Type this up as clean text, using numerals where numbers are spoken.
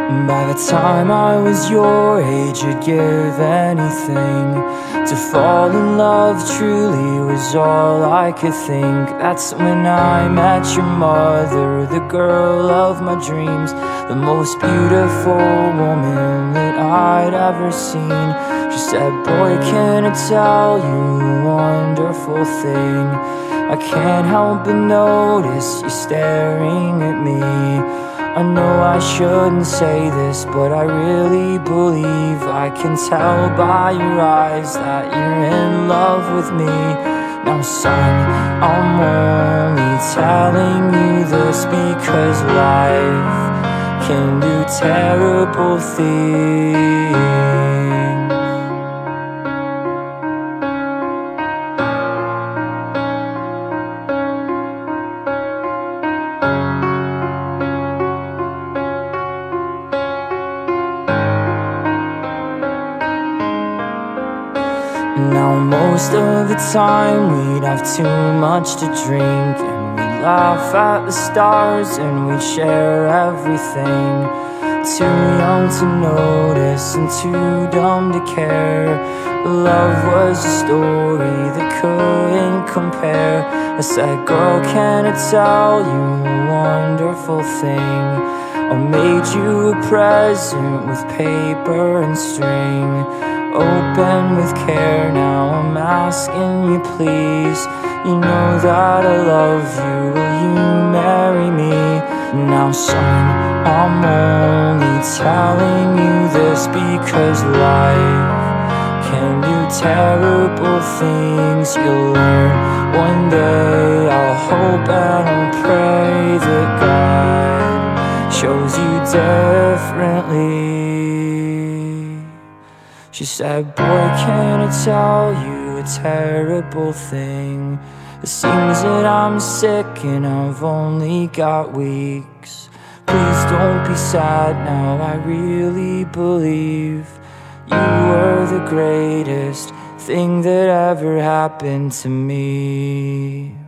By the time I was your age, I'd give anything to fall in love. Truly was all I could think. That's when I met your mother, the girl of my dreams, the most beautiful woman that I'd ever seen. She said, boy, can I tell you a wonderful thing? I can't help but notice you staring at me. I know I shouldn't say this, but I really believe I can tell by your eyes that you're in love with me. Now son, I'm only telling you this because life can do terrible things. Now most of the time we'd have too much to drink, and we'd laugh at the stars and we'd share everything. Too young to notice and too dumb to care. Love was a story that couldn't compare. I said, girl, can I tell you a wonderful thing? I made you a present with paper and string, open with care. Now I'm asking you please, you know that I love you, will you marry me? Now son, I'm only telling you this because life can do terrible things. You'll learn one day, I'll hope and I'll pray that God shows you differently. She said, boy, can I tell you a terrible thing? It seems that I'm sick and I've only got weeks. Please don't be sad now, I really believe you were the greatest thing that ever happened to me.